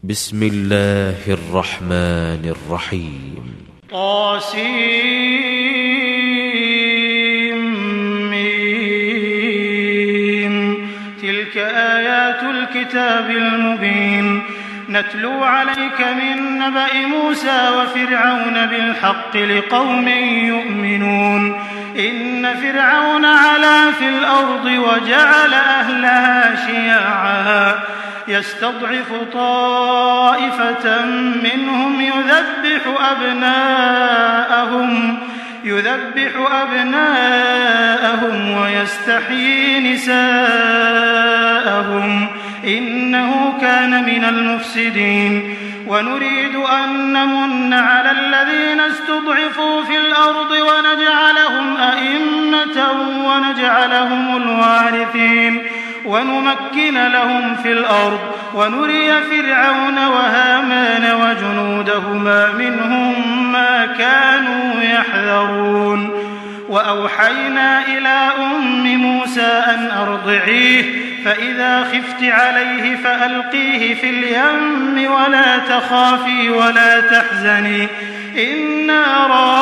بسم الله الرحمن الرحيم. طاسيم. تلك آيات الكتاب المبين نتلو عليك من نبأ موسى وفرعون بالحق لقوم يؤمنون. إن فرعون علا في الأرض وجعل أهلها شيعا يستضعف طائفة منهم يذبح أبناءهم ويستحيي نساءهم إنه كان من المفسدين. ونريد أن نمن على الذين استضعفوا في الأرض ونجعلهم أئمة ونجعلهم الوارثين ونمكن لهم في الأرض ونري فرعون وهامان وجنودهما منهم ما كانوا يحذرون. وأوحينا إلى أم موسى أن أرضعيه فإذا خفت عليه فألقيه في اليم ولا تخافي ولا تحزني إنا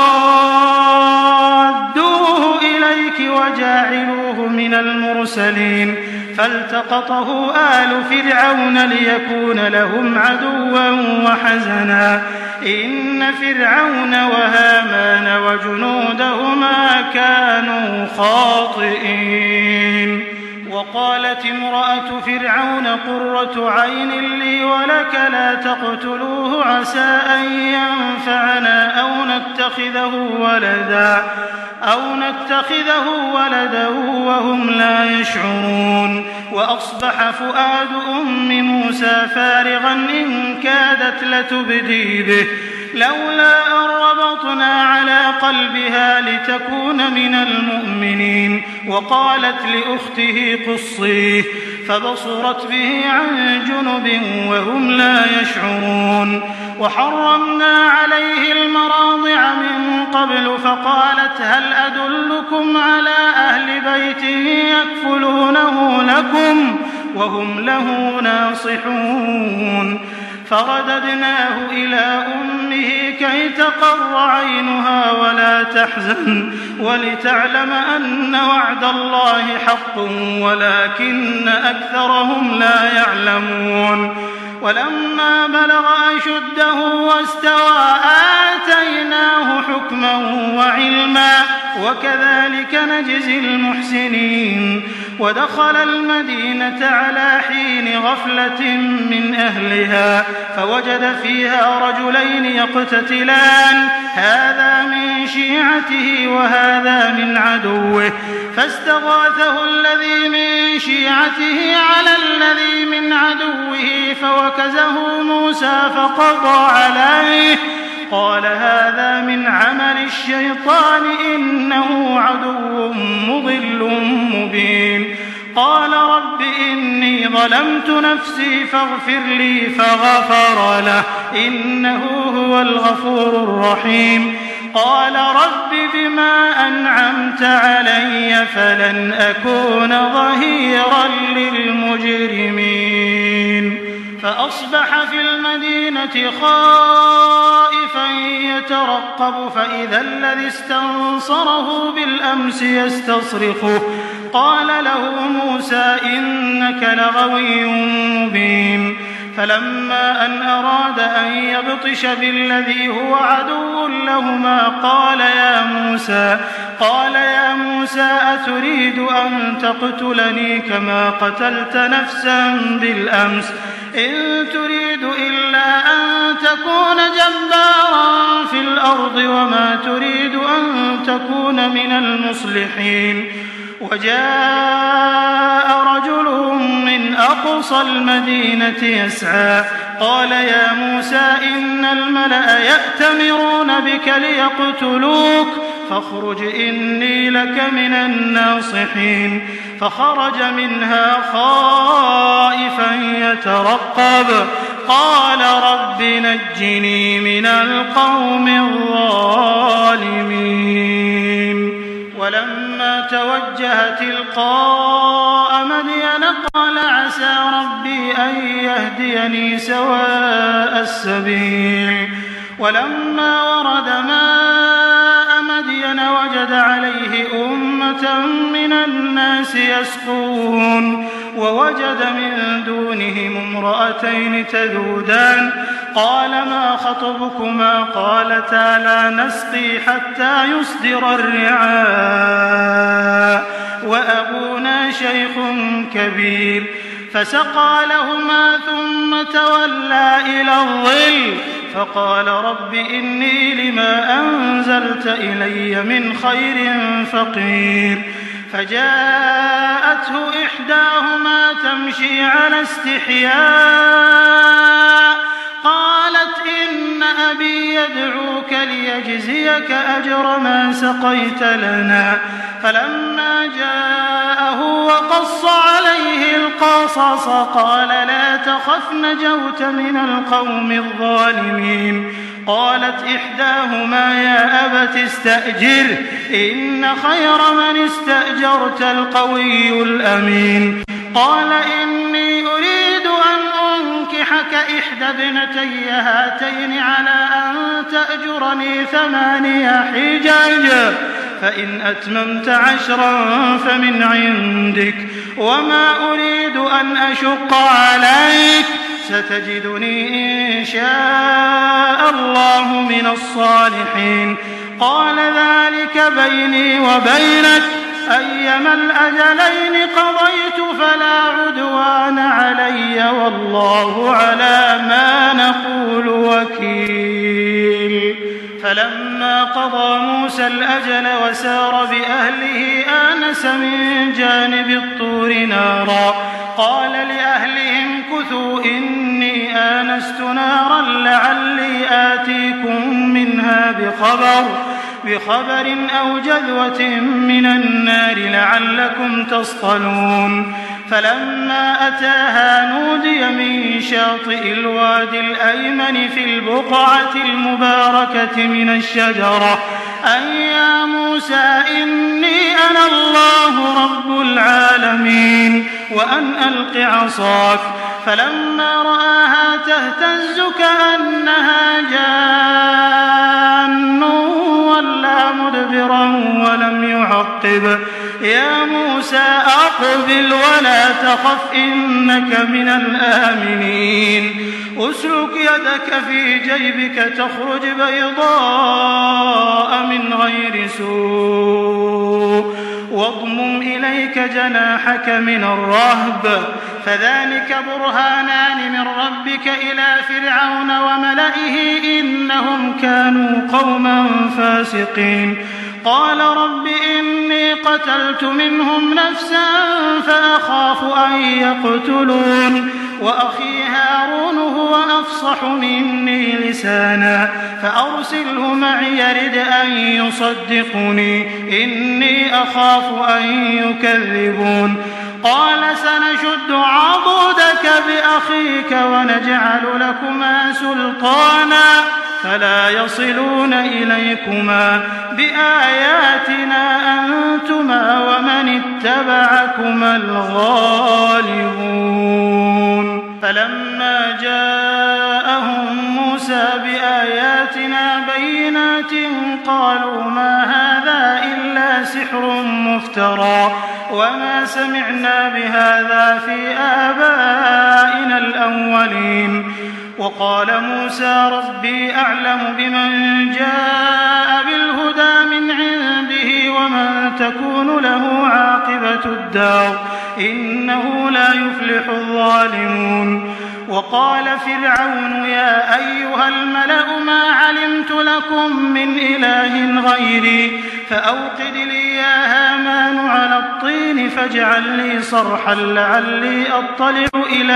رادوه إليك وجاعلوه من المرسلين. فالتقطه آل فرعون ليكون لهم عدوا وحزنا إن فرعون وهامان وجنودهما كانوا خاطئين. وقالت امرأة فرعون قرة عين لي ولك لا تقتلوه عسى أن ينفعنا أو نتخذه ولدا وهم لا يشعرون. وأصبح فؤاد أم موسى فارغا إن كادت لتبدي به لولا أن ربطنا على قلبها لتكون من المؤمنين. وقالت لأخته قصيه فبصرت به عن جنب وهم لا يشعرون. وحرمنا عليه المراضع من قبل فقالت هل أدلكم على أهل بيت يكفلونه لكم وهم له ناصحون. فرددناه إلى أمه كي تقر عينها ولا تحزن ولتعلم أن وعد الله حق ولكن أكثرهم لا يعلمون. ولما بلغ أشده واستوى آتيناه حكما وعلما وكذلك نجزي المحسنين. ودخل المدينة على حين غفلة من أهلها فوجد فيها رجلين يقتتلان هذا من شيعته وهذا من عدوه فاستغاثه الذي من شيعته على الذي من عدوه فوكزه موسى فقضى عليه قال هذا من عمل الشيطان إنه عدو مضل مبين. قال رب إني ظلمت نفسي فاغفر لي فغفر له إنه هو الغفور الرحيم. قال رب بما أنعمت علي فلن أكون ظهيرا للمجرمين. فأصبح في المدينة خائفا يترقب فإذا الذي استنصره بالأمس يستصرخه قال له موسى إنك لغوي مبين. فلما أن أراد أن يبطش بالذي هو عدو لهما قال يا موسى أتريد أن تقتلني كما قتلت نفسا بالأمس إن تريد إلا أن تكون جبارا في الأرض وما تريد أن تكون من المصلحين. وجاء رجل من أقصى المدينة يسعى قال يا موسى إن الملأ يأتمرون بك ليقتلوك فاخرج إني لك من الناصحين. فخرج منها خائفا يترقب قال رب نجني من القوم الظالمين. ولما توجه تلقاء مدين قال عسى ربي أن يهديني سواء السبيل ولما ورد ماء مدين وجد عليه أمة من الناس يسقون ووجد من دونهم امرأتين تذودان قال ما خطبكما قالتا لا نسقي حتى يصدر الرعاء وأبونا شيخ كبير فسقى لهما ثم تولى إلى الظل فقال رب إني لما أنزلت إلي من خير فقير فجاءته إحداهما تمشي على استحياء قالت إن أبي يدعوك ليجزيك أجر ما سقيت لنا فلما جاءه وقص عليه القصص قال لا تخف نجوت من القوم الظالمين قالت إحداهما يا أبت استأجره إن خير من استأجرت القوي الأمين قال إني أريد أن أنكحك إحدى ابنتي هاتين على أن تأجرني 8 حجاج فإن أتممت 10 فمن عندك وما أريد أن أشق عليك ستجدني إن شاء الله من الصالحين قال ذلك بيني وبينك أيما الأجلين قضيت فلا عدوان علي والله على ما نقول وكيل فلما قضى موسى الأجل وسار بأهله آنس من جانب الطور نارا قال لأهلهم كثوا إني آنست نارا لعلي آتيكم منها بخبر أو جذوة من النار لعلكم تصطلون فلما أتاها نودي من شاطئ الوادي الأيمن في البقعة المباركة من الشجرة أن يا موسى إني أنا الله رب العالمين وأن ألق عصاك فلما رآها تهتز كأنها جان ولا مدبرا ولم يعقب يا موسى أقبل ولا تخف إنك من الآمنين أسلك يدك في جيبك تخرج بيضاء من غير سوء واضمم إليك جناحك من الرهب فذلك برهانان من ربك إلى فرعون وملئه إنهم كانوا قوما فاسقين قال رب إني قتلت منهم نفسا فأخاف أن يقتلون وأخي هارون هو أفصح مني لسانا فأرسله معي يرد أن يصدقني إني أخاف أن يكذبون قال سنشد عضدك بأخيك ونجعل لكما سلطانا فلا يصلون إليكما بآياتنا أنتما ومن اتبعكما الغالبون فلما جاءهم موسى بآياتنا بينات قالوا ما هذا إلا سحر مفترى وما سمعنا بهذا في آبائنا الأولين وقال موسى ربي أعلم بمن جاء بالهدى من عنده ومن تكون له عاقبة الدار إنه لا يفلح الظالمون وقال فرعون يا أيها الملأ ما علمت لكم من إله غيري فأوقد لي يا هامان على الطين فاجعل لي صرحا لعلي أطلع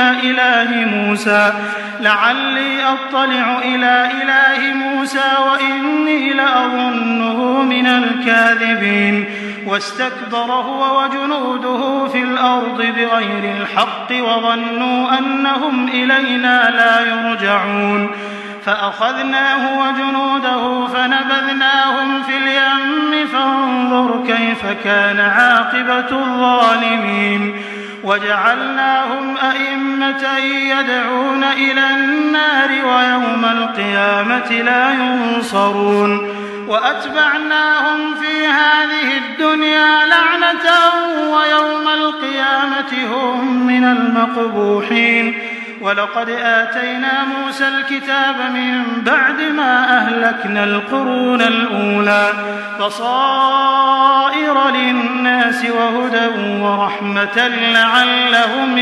إلى إله موسى وإني لأظنه من الكاذبين واستكبر هو وجنوده في الأرض بغير الحق وظنوا أنهم إلينا لا يرجعون فأخذناه وجنوده فنبذناهم في اليم فانظر كيف كان عاقبة الظالمين وجعلناهم أئمة يدعون إلى النار ويوم القيامة لا ينصرون وأتبعناهم في هذه الدنيا لعنة ويوم القيامة هم من المقبوحين ولقد آتينا موسى الكتاب من بعد ما أهلكنا القرون الأولى بصائر للناس وهدى ورحمة لعلهم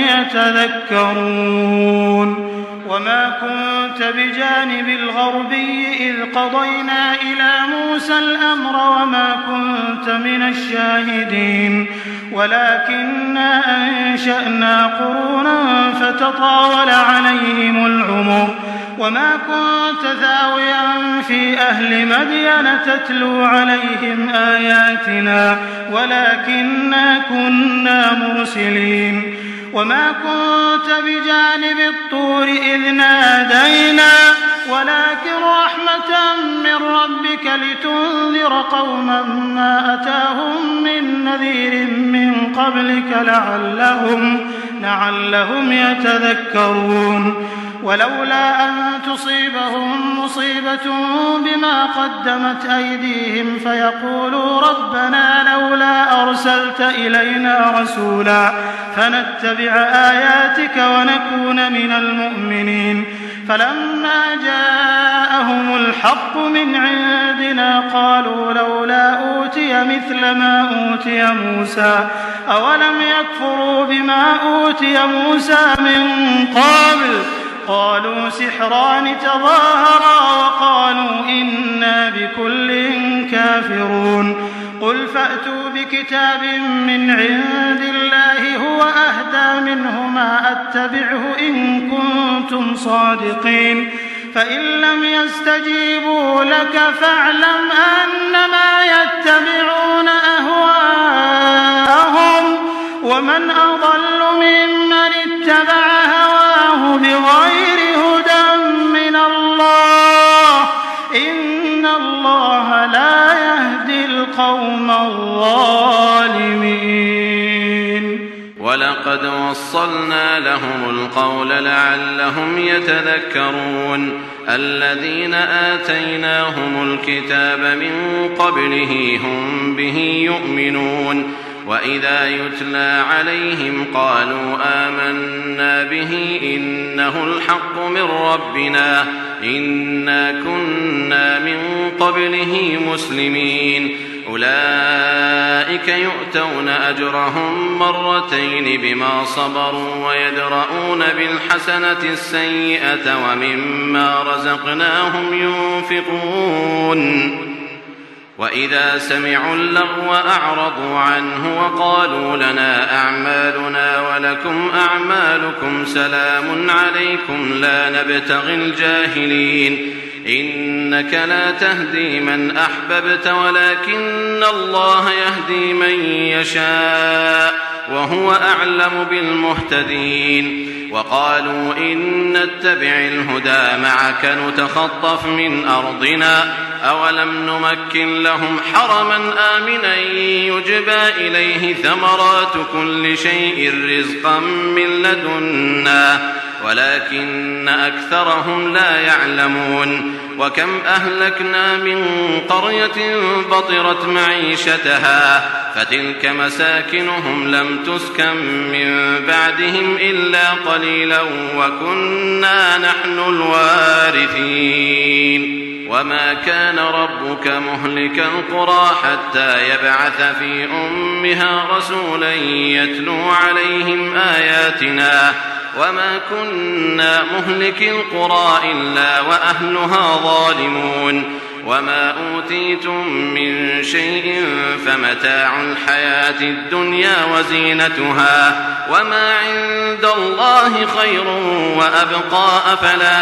يتذكرون وما كنت بجانب الغربي إذ قضينا إلى موسى الأمر وما كنت من الشاهدين ولكننا أنشأنا قرونا فتطاول عليهم العمر وما كنت ثاويا في أهل مدين تتلو عليهم آياتنا ولكننا كنا مرسلين وما كنت بجانب الطور إذ نادينا ولكن رحمة من ربك لتنذر قوما ما أتاهم من نذير من قبلك لعلهم يتذكرون ولولا أن تصيبهم مصيبة بما قدمت أيديهم فيقولوا ربنا لولا أرسلت إلينا رسولا فنتبع آياتك ونكون من المؤمنين فلما جاءهم الحق من عندنا قالوا لولا أوتي مثل ما أوتي موسى أولم يكفروا بما أوتي موسى من قبل قالوا سحران تظاهرا وقالوا إنا بكل كافرون قل فأتوا بكتاب من عند الله هو أهدى منهما أتبعه إن كنتم صادقين فإن لم يستجيبوا لك فاعلم أنما يتبعون أهواءهم ومن أضل ممن اتبع هواه بغير هدى من الله إن الله لا يهدي القوم الظالمين ولقد وصلنا لهم القول لعلهم يتذكرون الذين آتيناهم الكتاب من قبله هم به يؤمنون وإذا يتلى عليهم قالوا آمنا به إنه الحق من ربنا إنا كنا من قبله مسلمين أولئك يؤتون أجرهم مرتين بما صبروا ويدرؤون بالحسنة السيئة ومما رزقناهم ينفقون وإذا سمعوا اللغو أعرضوا عنه وقالوا لنا أعمالنا ولكم أعمالكم سلام عليكم لا نبتغي الجاهلين إنك لا تهدي من أحببت ولكن الله يهدي من يشاء وهو أعلم بالمهتدين وقالوا إن نتبع الهدى معك نتخطف من أرضنا أولم نمكن لهم حرما آمنا يجبى إليه ثمرات كل شيء رزقا من لدنا ولكن أكثرهم لا يعلمون وكم أهلكنا من قرية بطرت معيشتها فتلك مساكنهم لم تسكن من بعدهم إلا قليلا وكنا نحن الوارثين وما كان ربك مهلك القرى حتى يبعث في أمها رسولا يتلو عليهم آياتنا وما كنا مهلك القرى إلا وأهلها ظالمون وما أوتيتم من شيء فمتاع الحياة الدنيا وزينتها وما عند الله خير وأبقى أفلا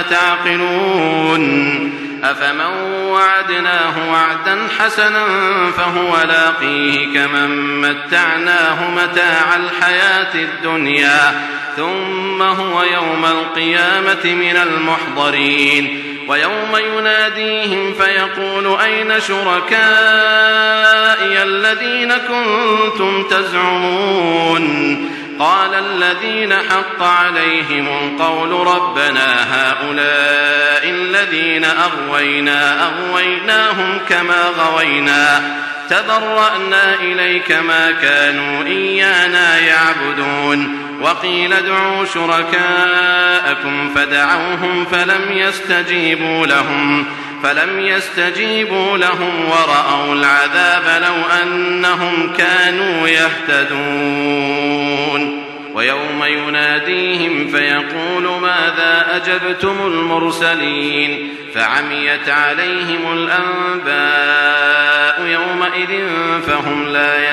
تعقلون أفمن وعدناه وعدا حسنا فهو لاقيه كمن متعناه متاع الحياة الدنيا ثم هو يوم القيامة من المحضرين ويوم يناديهم فيقول أين شركائي الذين كنتم تزعمون قال الذين حق عليهم القول ربنا هؤلاء الذين أغويناهم كما غوينا تبرأنا إليك ما كانوا إيانا يعبدون وقيل ادعوا شركاءكم فدعوهم فلم يستجيبوا لهم ورأوا العذاب لو أنهم كانوا يهتدون ويوم يناديهم فيقول ماذا أجبتم المرسلين فعميت عليهم الأنباء يومئذ فهم لا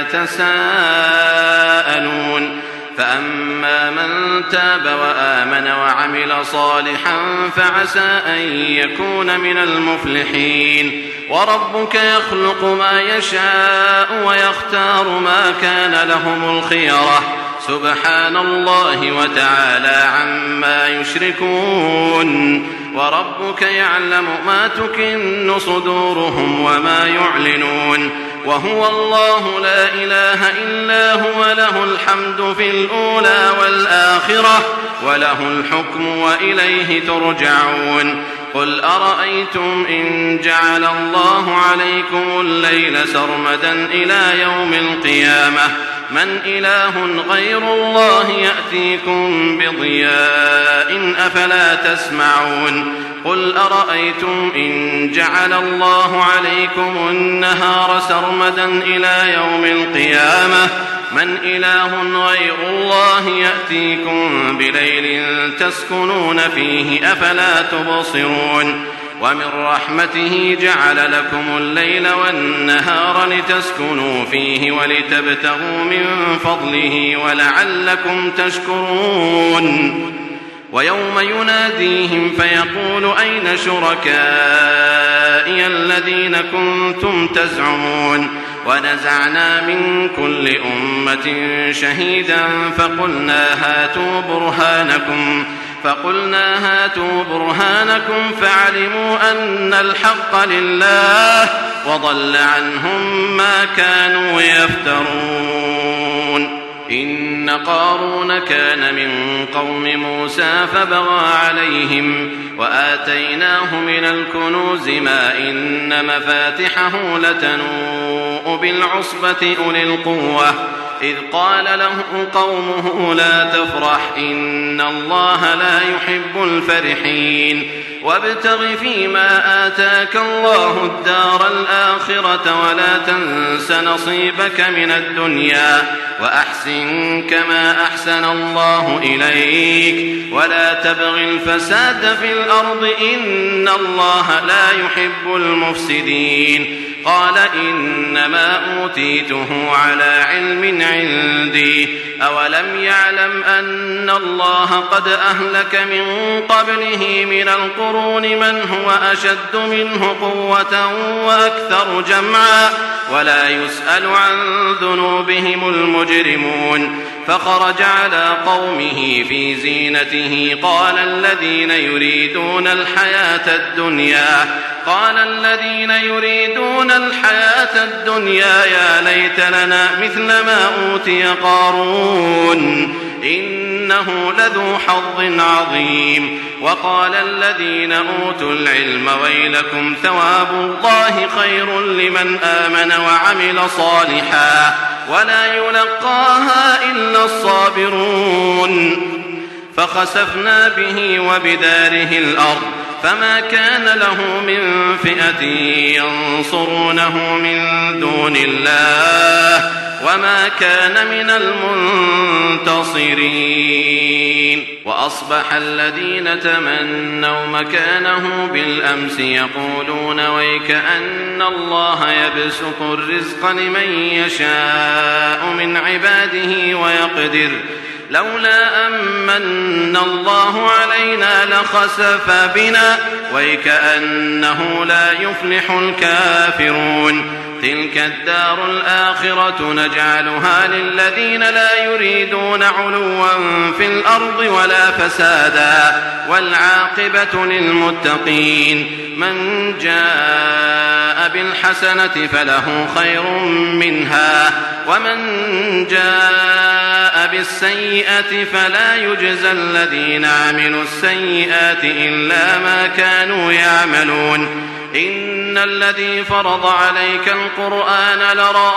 يتساءلون فأما من تاب وآمن وعمل صالحا فعسى أن يكون من المفلحين وربك يخلق ما يشاء ويختار ما كان لهم الخيرة سبحان الله وتعالى عما يشركون وربك يعلم ما تكن صدورهم وما يعلنون وهو الله لا إله إلا هو له الحمد في الأولى والآخرة وله الحكم وإليه ترجعون قل أرأيتم إن جعل الله عليكم الليل سرمدا إلى يوم القيامة من إله غير الله يأتيكم بضياء أفلا تسمعون قل أرأيتم إن جعل الله عليكم النهار سرمدا إلى يوم القيامة من إله غير الله يأتيكم بليل تسكنون فيه أفلا تبصرون ومن رحمته جعل لكم الليل والنهار لتسكنوا فيه ولتبتغوا من فضله ولعلكم تشكرون ويوم يناديهم فيقول أين شركائي الذين كنتم تزعمون ونزعنا من كل أمة شهيدا فقلنا هاتوا برهانكم فعلموا أن الحق لله وضل عنهم ما كانوا يفترون إن قارون كان من قوم موسى فبغى عليهم وآتيناه من الكنوز ما إن مفاتحه لتنوء بالعصبة أولي القوة إذ قال له قومه لا تفرح إن الله لا يحب الفرحين وابتغ فيما آتاك الله الدار الآخرة ولا تنس نصيبك من الدنيا وأحسن كما أحسن الله إليك ولا تبغ الفساد في الأرض إن الله لا يحب المفسدين قال إنما أوتيته على علم عندي أولم يعلم أن الله قد أهلك من قبله من القرون من هو أشد منه قوة وأكثر جمعا ولا يسأل عن ذنوبهم المجرمون فخرج على قومه في زينته قال الذين يريدون الحياة الدنيا يا ليت لنا مثل ما أوتي قارون إنه لذو حظ عظيم وقال الذين أوتوا العلم ويلكم ثواب الله خير لمن آمن وعمل صالحا ولا يلقاها إلا الصابرون فخسفنا به وبداره الأرض فما كان له من فئة ينصرونه من دون الله وما كان من المنتصرين وأصبح الذين تمنوا مكانه بالأمس يقولون ويكأن الله يبسط الرزق لمن يشاء من عباده ويقدر لولا أمن الله علينا لخسف بنا وكأنه لا يفلح الكافرون تلك الدار الآخرة نجعلها للذين لا يريدون علوا في الأرض ولا فسادا والعاقبة للمتقين من جاء بالحسنة فله خير منها ومن جاء بالسيئة فلا يجزى الذين عملوا السيئات إلا ما كانوا يعملون إن الذي فرض عليك القرآن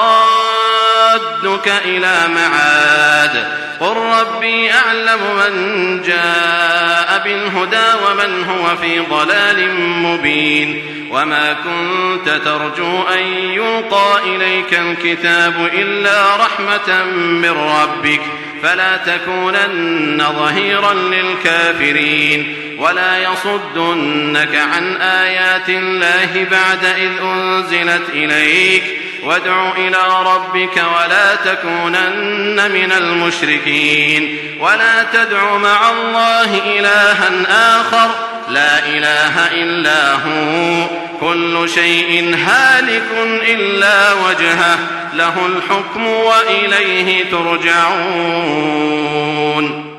لرادك إلى معاد قل ربي أعلم من جاء بالهدى ومن هو في ضلال مبين وما كنت ترجو أن يلقى إليك الكتاب إلا رحمة من ربك فلا تكونن ظهيرا للكافرين ولا يصدنك عن آيات الله بعد إذ أنزلت إليك وادع إلى ربك ولا تكونن من المشركين ولا تدع مع الله إلها آخر لا إله إلا هو كل شيء هالك إلا وجهه له الحكم وإليه ترجعون